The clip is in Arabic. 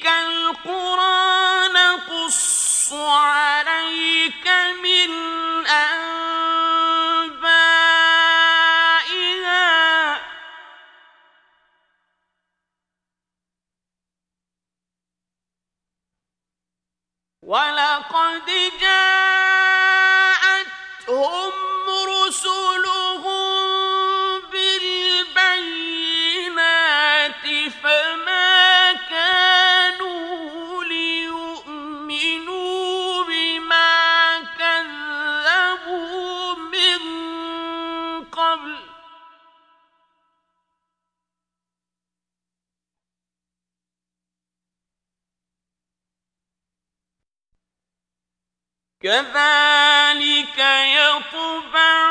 تِلْكَ الْقُرَىٰ نَقُصُّ عَلَيْكَ مِنْ أَنْبَائِهَا ۚ وَلَقَدْ جَاءَتْهُمْ رُسُلُهُم بِالْبَيِّنَاتِ فَمَا كَانُوا لِيُؤْمِنُوا بِمَا كَذَّبُوا مِن قَبْلُ ۚ كَذَٰلِكَ يَطْبَعُ